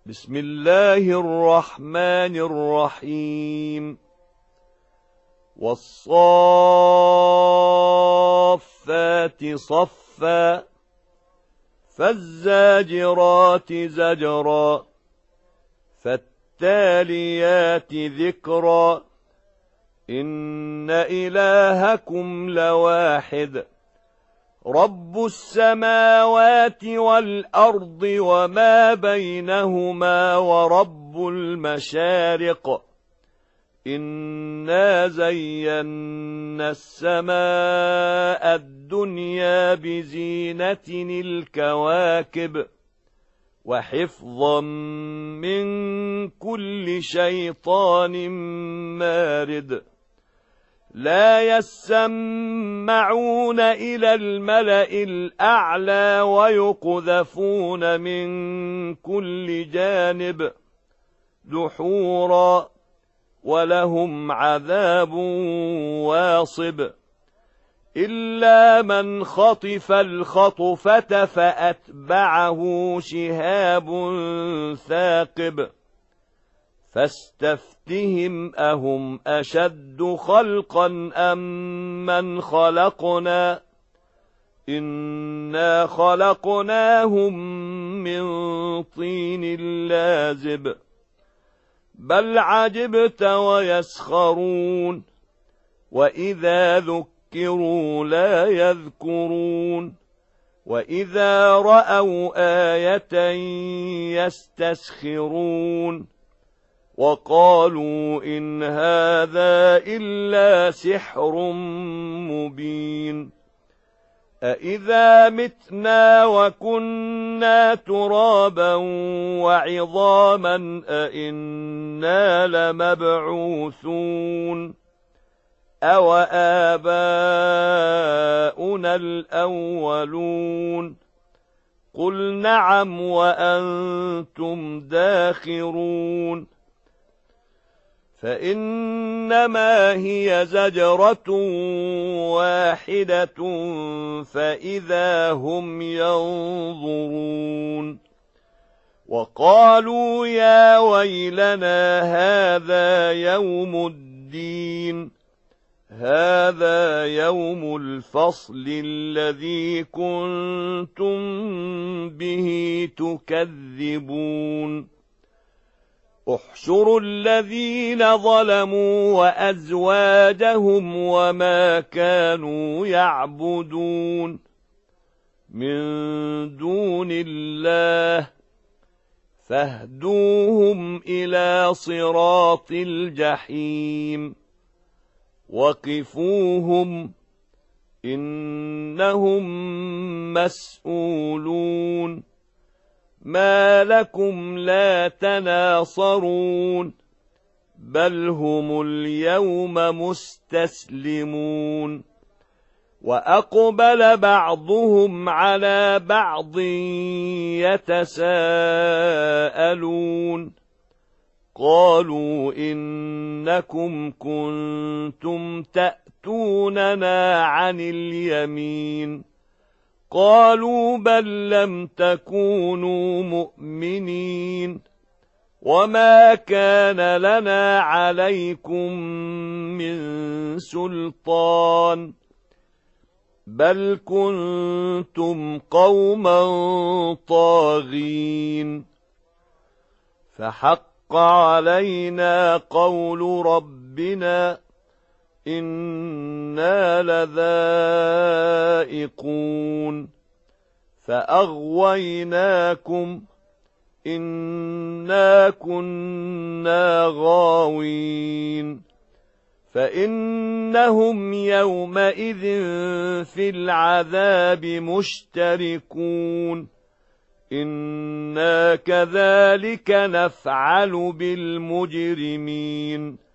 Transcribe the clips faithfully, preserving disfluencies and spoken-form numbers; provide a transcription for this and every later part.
بسم الله الرحمن الرحيم والصافات صفا فالزاجرات زجرا فالتاليات ذكرا إن إلهكم لواحد رب السماوات والأرض وما بينهما ورب المشارق إنا زينا السماء الدنيا بزينة الكواكب وحفظا من كل شيطان مارد لا يسمعون إلى الملأ الأعلى ويقذفون من كل جانب دحورا ولهم عذاب واصب إلا من خطف الخطفة فأتبعه شهاب ثاقب فاستفتهم أهم أشد خلقا أم من خلقنا إنا خلقناهم من طين لازب بل عجبت ويسخرون وإذا ذكروا لا يذكرون وإذا رأوا آية يستسخرون وقالوا إن هذا إلا سحر مبين أإذا متنا وكنا ترابا وعظاما أإنا لمبعوثون أو آباؤنا الأولون قل نعم وأنتم داخرون فإنما هي زجرة واحدة فإذا هم ينظرون وقالوا يا ويلنا هذا يوم الدين هذا يوم الفصل الذي كنتم به تكذبون احشروا الذين ظلموا وأزواجهم وما كانوا يعبدون من دون الله فاهدوهم إلى صراط الجحيم وقفوهم إنهم مسؤولون ما لكم لا تناصرون بل هم اليوم مستسلمون وأقبل بعضهم على بعض يتساءلون قالوا إنكم كنتم تأتوننا عن اليمين قالوا بل لم تكونوا مؤمنين وما كان لنا عليكم من سلطان بل كنتم قوما طاغين فحق علينا قول ربنا إنا لذائقون فأغويناكم إنا كنا غاوين فإنهم يومئذ في العذاب مشتركون إنا كذلك نفعل بالمجرمين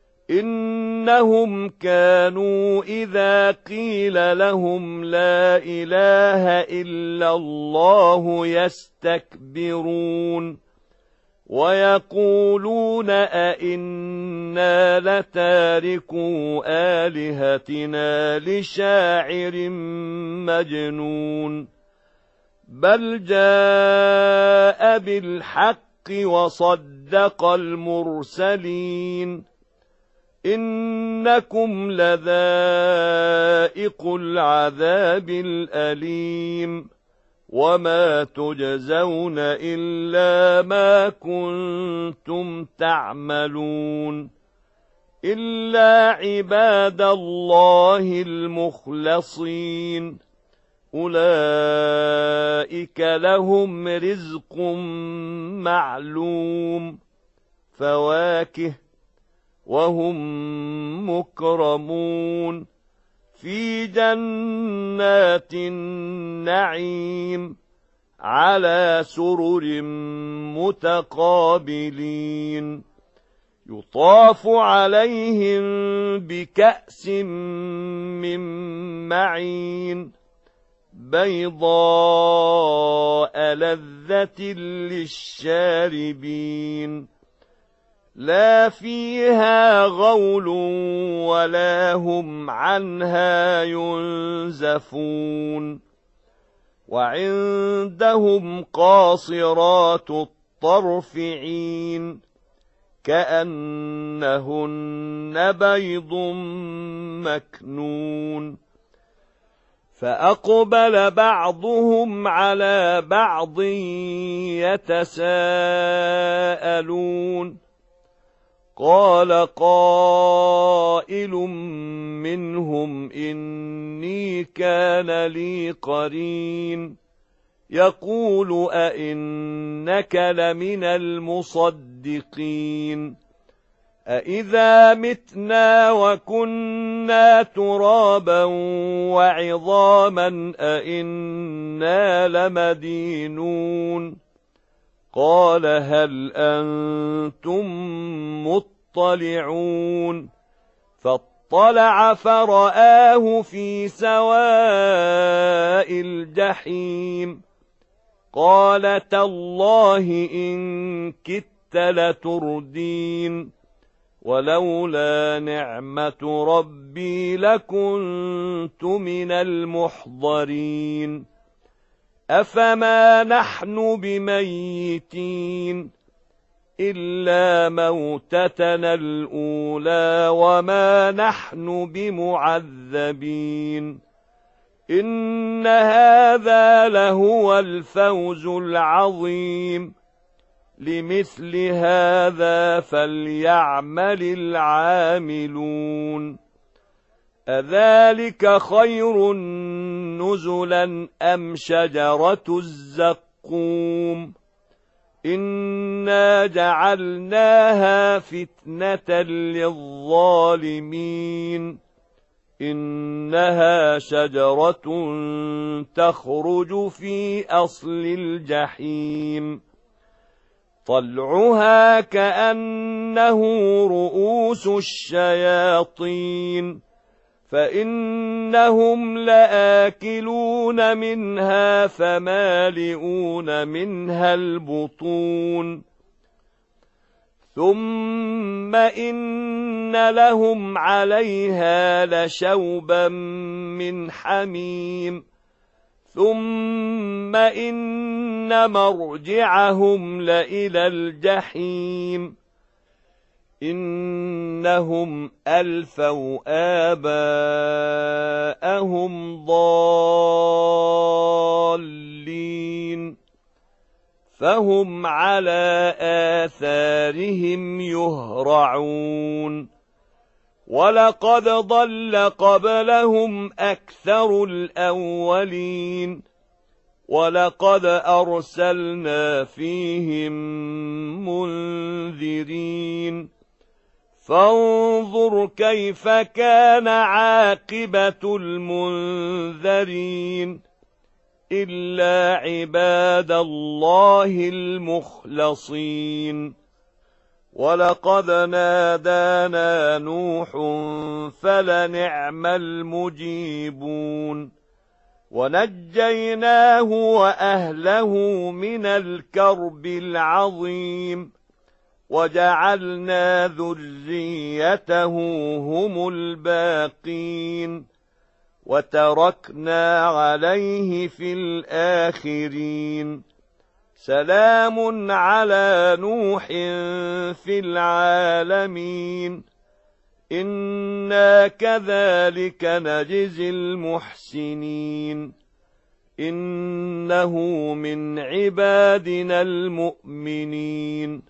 إنهم كانوا إذا قيل لهم لا إله إلا الله يستكبرون ويقولون أئنا لتاركو آلهتنا لشاعر مجنون بل جاء بالحق وصدق المرسلين إنكم لذائق العذاب الأليم وما تجزون إلا ما كنتم تعملون إلا عباد الله المخلصين أولئك لهم رزق معلوم فواكه وهم مكرمون في جنات النعيم على سرر متقابلين يطاف عليهم بكأس من معين بيضاء لذة للشاربين لا فيها غول ولا هم عنها ينزفون وعندهم قاصرات الطرف عين كأنهن بيض مكنون فأقبل بعضهم على بعض يتساءلون قال قائل منهم إني كان لي قرين يقول أئنك لمن المصدقين أإذا متنا وكنا ترابا وعظاما أئنا لمدينون قال هل أنتم مطلعون فاطلع فرآه في سواء الجحيم قال تالله إن كدت لتردين ولولا نعمة ربي لكنت من المحضرين أفما نحن بميتين إلا موتتنا الأولى وما نحن بمعذبين إن هذا لهو الفوز العظيم لمثل هذا فليعمل العاملون أذلك خير نزلا أم شجرة الزقوم إنا جعلناها فتنة للظالمين إنها شجرة تخرج في أصل الجحيم طلعها كأنه رؤوس الشياطين فإنهم لآكلون منها فمالئون منها البطون ثم إن لهم عليها لشوبا من حميم ثم إن مرجعهم لإلى الجحيم إنهم ألفوا آباءهم ضالين فهم على آثارهم يهرعون ولقد ضل قبلهم أكثر الأولين ولقد أرسلنا فيهم منذرين فانظر كيف كان عاقبة المنذرين إلا عباد الله المخلصين ولقد نادانا نوح فلنعم المجيبون ونجيناه وأهله من الكرب العظيم وجعلنا ذريته هم الباقين وتركنا عليه في الآخرين سلام على نوح في العالمين إنا كذلك نجزي المحسنين إنه من عبادنا المؤمنين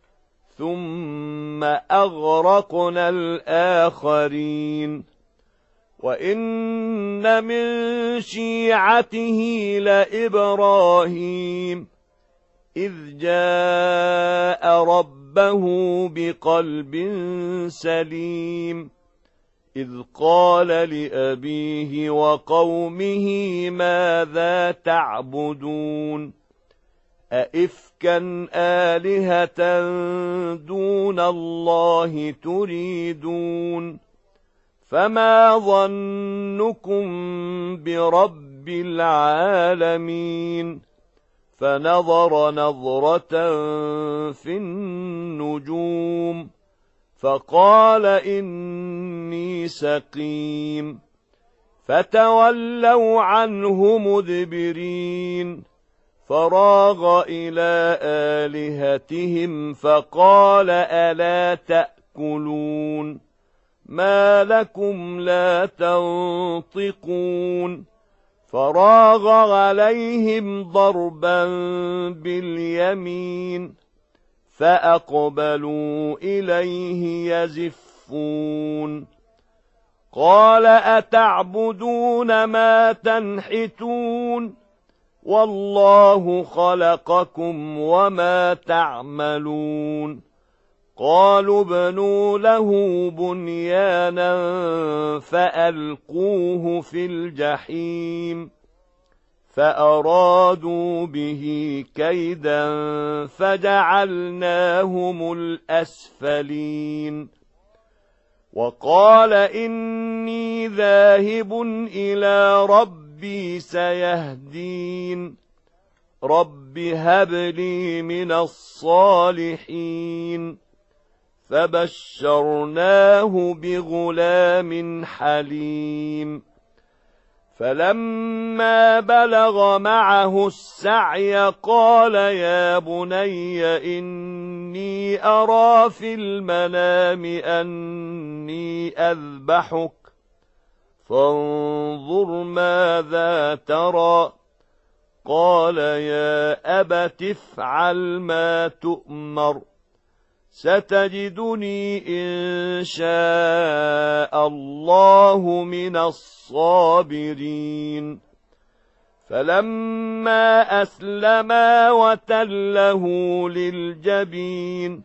ثم أغرقنا الآخرين وإن من شيعته لإبراهيم إذ جاء ربه بقلب سليم إذ قال لأبيه وقومه ماذا تعبدون أئفكا آلهة دون الله تريدون فما ظنكم برب العالمين فنظر نظرة في النجوم فقال إني سقيم فتولوا عنه مدبرين فراغ إلى آلهتهم فقال ألا تأكلون ما لكم لا تنطقون فراغ عليهم ضربا باليمين فأقبلوا إليه يزفون قال أتعبدون ما تنحتون والله خلقكم وما تعملون قالوا ابنوا له بنيانا فألقوه في الجحيم فأرادوا به كيدا فجعلناهم الأسفلين وقال إني ذاهب إلى ربي سيهدين رب هب لي من الصالحين فبشرناه بغلام حليم فلما بلغ معه السعي قال يا بني إني أرى في المنام أني أذبحك فانظر ماذا ترى قال يا أبت افعل ما تؤمر ستجدني إن شاء الله من الصابرين فلما أسلما وتله للجبين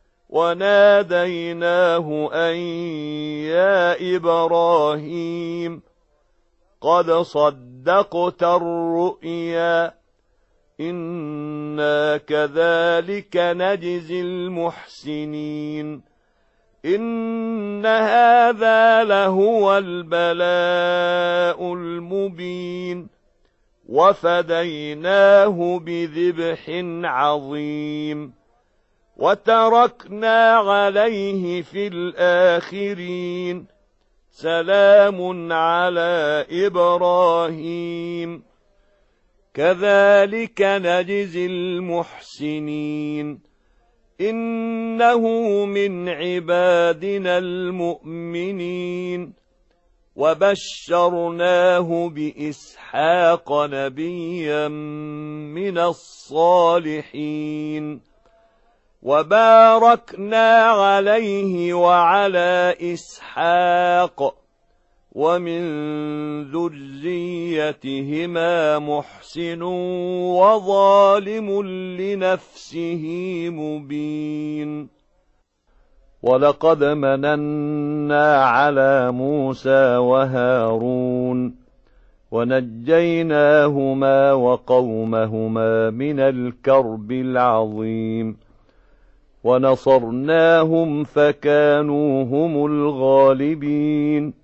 وناديناه أن يا إبراهيم قد صدقت الرؤيا إنا كذلك نجزي المحسنين إن هذا لهو البلاء المبين وفديناه بذبح عظيم وتركنا عليه في الآخرين سلام على إبراهيم كذلك نجزي المحسنين إنه من عبادنا المؤمنين وبشرناه بإسحاق نبيا من الصالحين وباركنا عليه وعلى إسحاق ومن ذريتهما محسن وظالم لنفسه مبين ولقد مننا على موسى وهارون ونجيناهما وقومهما من الكرب العظيم ونصرناهم فكانوا هم الغالبين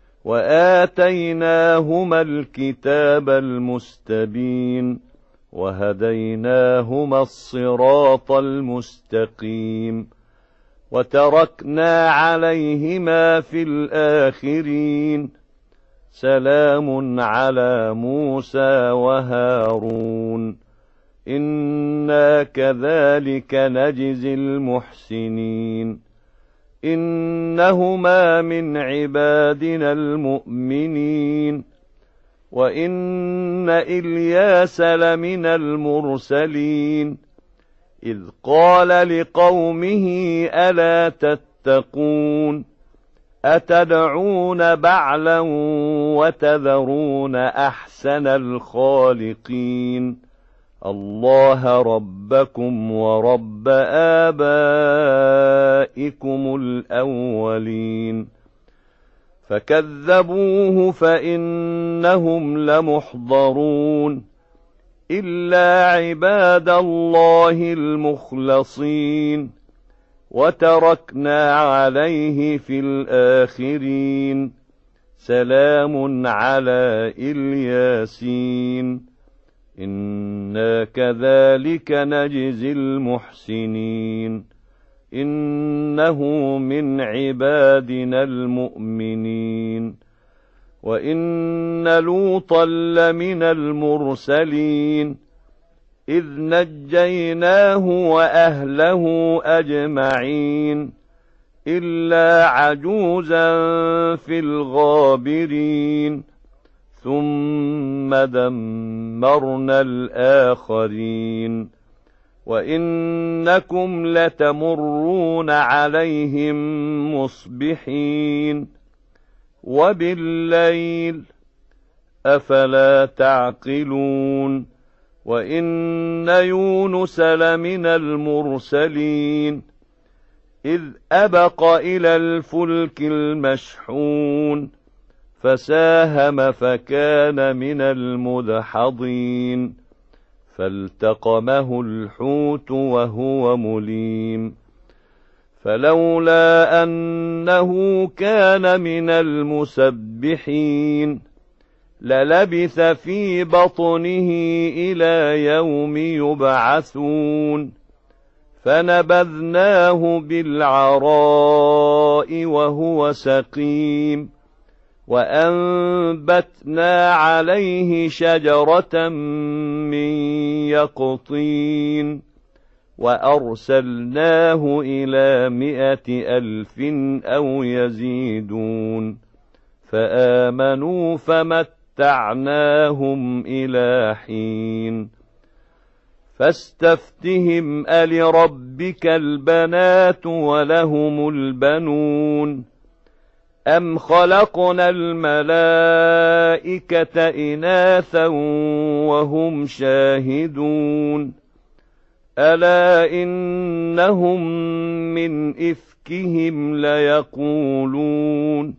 وآتيناهما الكتاب المستبين وهديناهما الصراط المستقيم وتركنا عليهما في الآخرين سلام على موسى وهارون إنا كذلك نجزي المحسنين إنهما من عبادنا المؤمنين وإن إلياس لمن المرسلين إذ قال لقومه ألا تتقون أتدعون بعلا وتذرون أحسن الخالقين الله ربكم ورب آبائكم الأولين فكذبوه فإنهم لمحضرون إلا عباد الله المخلصين وتركنا عليه في الآخرين سلام على الياسين إنا كذلك نجزي المحسنين إنه من عبادنا المؤمنين وإن لوطا لمن المرسلين إذ نجيناه وأهله أجمعين إلا عجوزا في الغابرين ثم دمرنا الآخرين وإنكم لتمرون عليهم مصبحين وبالليل أفلا تعقلون وإن يونس لمن المرسلين إذ أبق إلى الفلك المشحون فساهم فكان من المدحضين فالتقمه الحوت وهو مليم فلولا أنه كان من المسبحين للبث في بطنه إلى يوم يبعثون فنبذناه بالعراء وهو سقيم وأنبتنا عليه شجرة من يقطين وأرسلناه إلى مائة ألف أو يزيدون فآمنوا فمتعناهم إلى حين فاستفتهم ألربك البنات ولهم البنون أم خلقنا الملائكة إناثا وهم شاهدون ألا إنهم من إفكهم ليقولون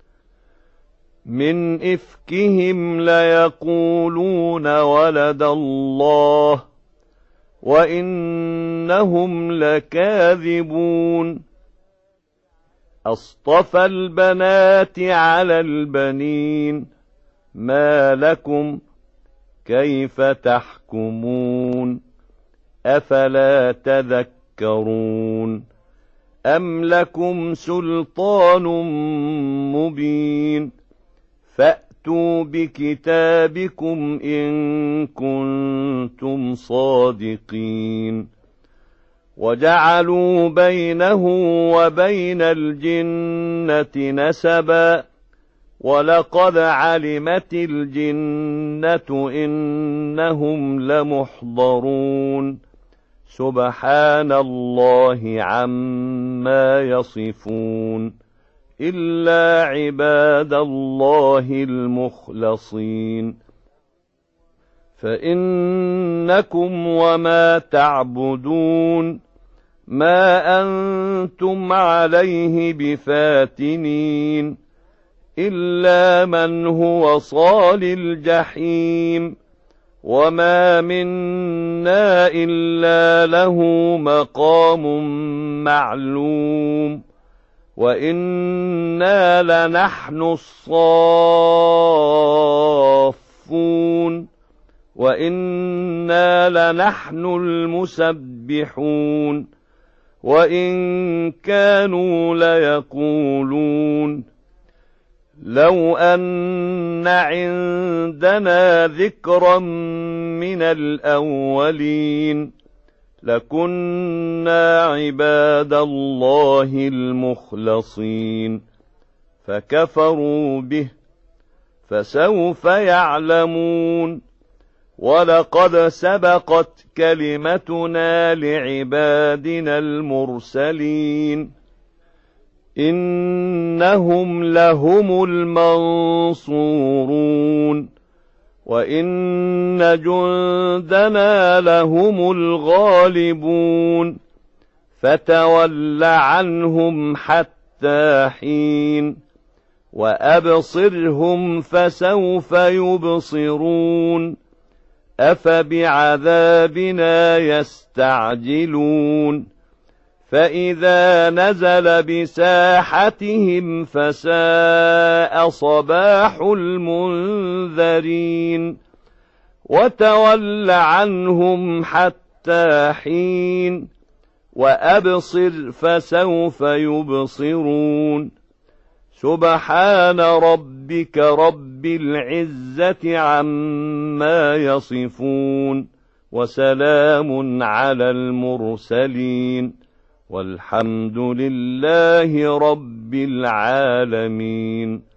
من إفكهم ليقولون ولد الله وإنهم لكاذبون أصطفى البنات على البنين ما لكم كيف تحكمون أفلا تذكرون أم لكم سلطان مبين فأتوا بكتابكم إن كنتم صادقين وجعلوا بينه وبين الجنة نسبا ولقد علمت الجنة إنهم لمحضرون سبحان الله عما يصفون إلا عباد الله المخلصين فإنكم وما تعبدون ما أنتم عليه بفاتنين إلا من هو صال الجحيم وما منا إلا له مقام معلوم وإنا لنحن الصافون وإنا لنحن المسبحون وإن كانوا ليقولون لو أن عندنا ذكرا من الأولين لكنا عباد الله المخلصين فكفروا به فسوف يعلمون ولقد سبقت كلمتنا لعبادنا المرسلين إنهم لهم المنصورون وإن جندنا لهم الغالبون فتول عنهم حتى حين وأبصرهم فسوف يبصرون أفبعذابنا يستعجلون فإذا نزل بساحتهم فساء صباح المنذرين وتول عنهم حتى حين وأبصر فسوف يبصرون سبحان ربك رب العزة عما يصفون وسلام على المرسلين والحمد لله رب العالمين.